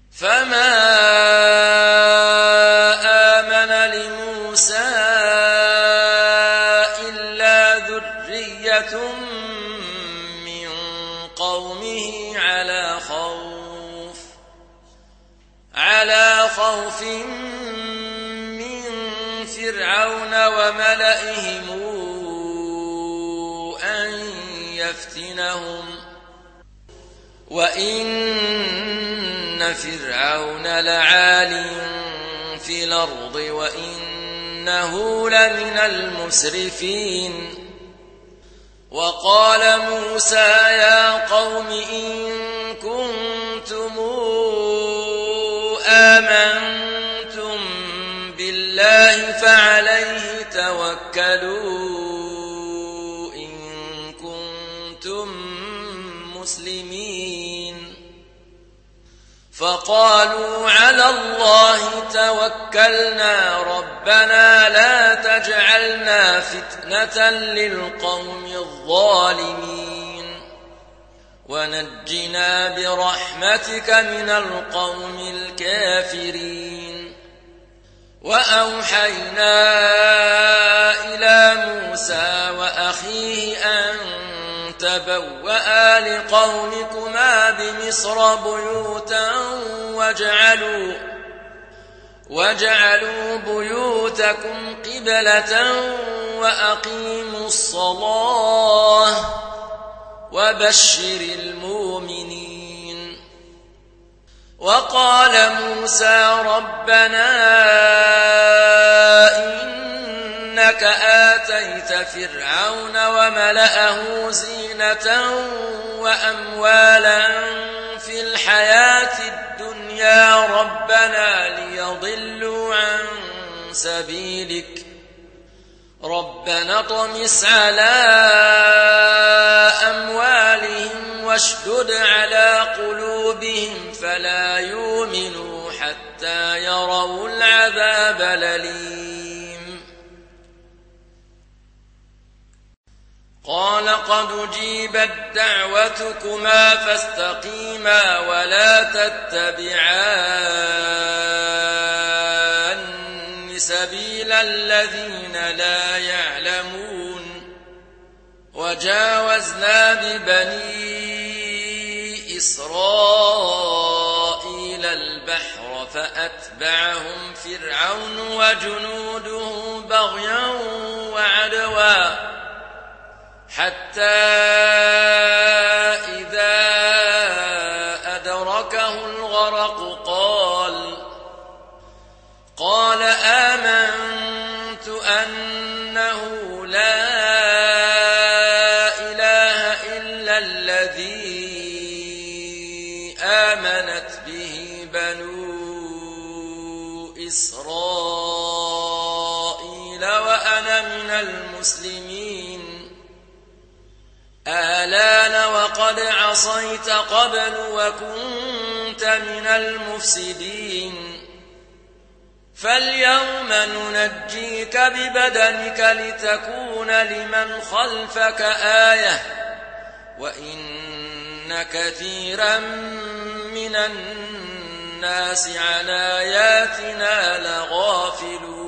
فما آمن لموسى إلا ذرية من قومه على خوف من فرعون وملئهم أن يفتنهم وإن فرعون لعال في الأرض وإنه لمن المسرفين وقال موسى يا قوم إن كنتم آمنتم بالله فعليه توكلوا إن كنتم مسلمين فقالوا على الله توكلنا ربنا لا تجعلنا فتنة للقوم الظالمين ونجنا برحمتك من القوم الكافرين وأوحينا إلى موسى وأخيه أن تبوأ لقومكما بمصر بيوتا واجعلوا بيوتكم قبلة وأقيموا الصلاة وبشر المؤمنين وقال موسى ربنا إنك آتيت فرعون وملأه زينة وأموالا في الحياة الدنيا ربنا ليضلوا عن سبيلك ربنا اطمس على أموالهم واشدد على قلوبهم فلا يؤمنوا حتى يروا العذاب الأليم قال قد أجيبت دعوتكما فاستقيما ولا تتبعان سبيل الذين لا يعلمون وجاوزنا ببني إسرائيل البحر فأتبعهم فرعون وجنوده بغيا وعدوا حتى إذا أدركه الغرق قال آمنت أنه لا إله إلا الذي آمنت به بنو إسرائيل وأنا من المسلمين آلان وقد عصيت قبل وكنت من المفسدين فاليوم ننجيك ببدنك لتكون لمن خلفك آية وإن كثيرا من الناس عن آياتنا لغافلون